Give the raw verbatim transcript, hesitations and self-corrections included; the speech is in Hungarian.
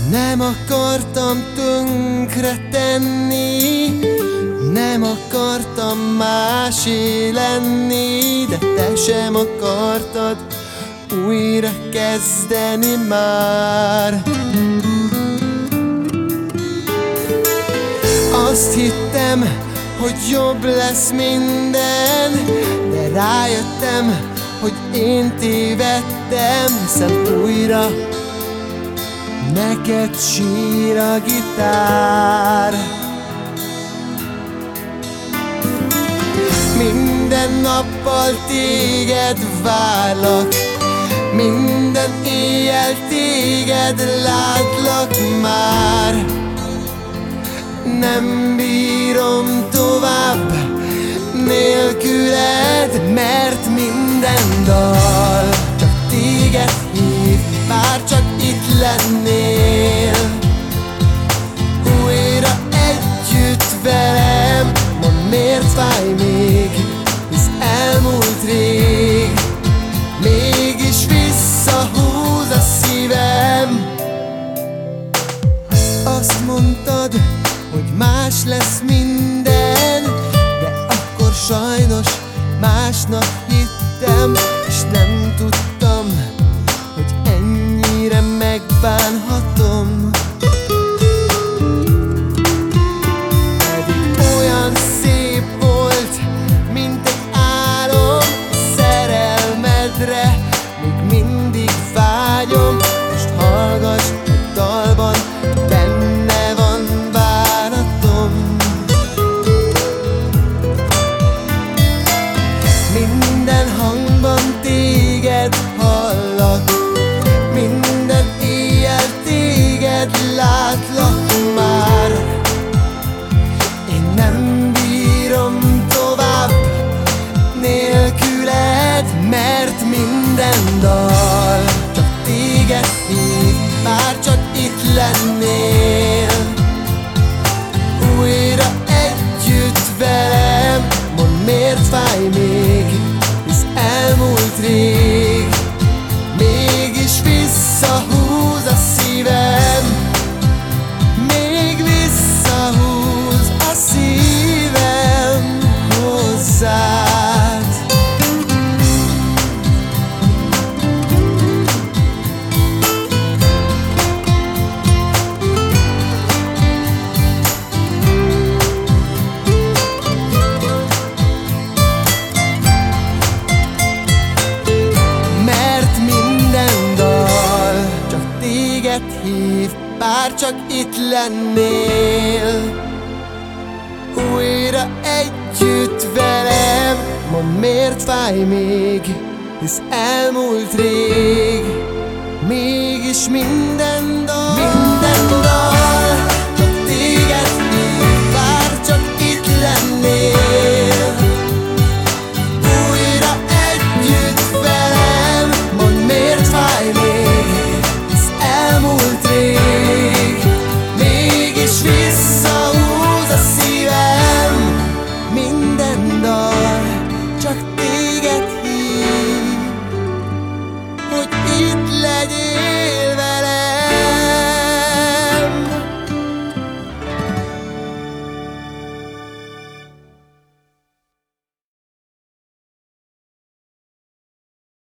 Nem akartam tönkre tenni, nem akartam másé lenni, de te sem akartad újra kezdeni már. Azt hittem, hogy jobb lesz minden, de rájöttem, hogy én tévedtem, hiszen újra neked sír a gitár. Minden nappal téged várlak, minden éjjel téged látlak már. Nem bírom tovább nélküled, mert minden dal csak téged hív, bár csak itt lennél. Újra együtt velem, mondd miért fáj még, hisz elmúlt rég. Mégis visszahúz a szívem. Azt mondtad, hogy más lesz minden, de akkor sajnos másnak hittem, és nem tudtam, hogy ennyire megbánhatom. Pedig olyan szép volt, mint egy álom, szerelmedre még mindig vágyom. Most hallgass a dalban, benne van bánatom. Minden hangban téged hallak, minden éjjel téged látlak már. Én nem bírom tovább nélküled, mert minden dal csak téged hív, bár csak itt lennél. Újra együtt velem, mondd miért fáj még, hisz elmúlt rég. Mégis visszahúz a szívem, még visszahúz a szívem hozzád. Hív, bár csak itt lennél. Újra együtt velem, mondd miért fáj még, hisz elmúlt rég. Mégis minden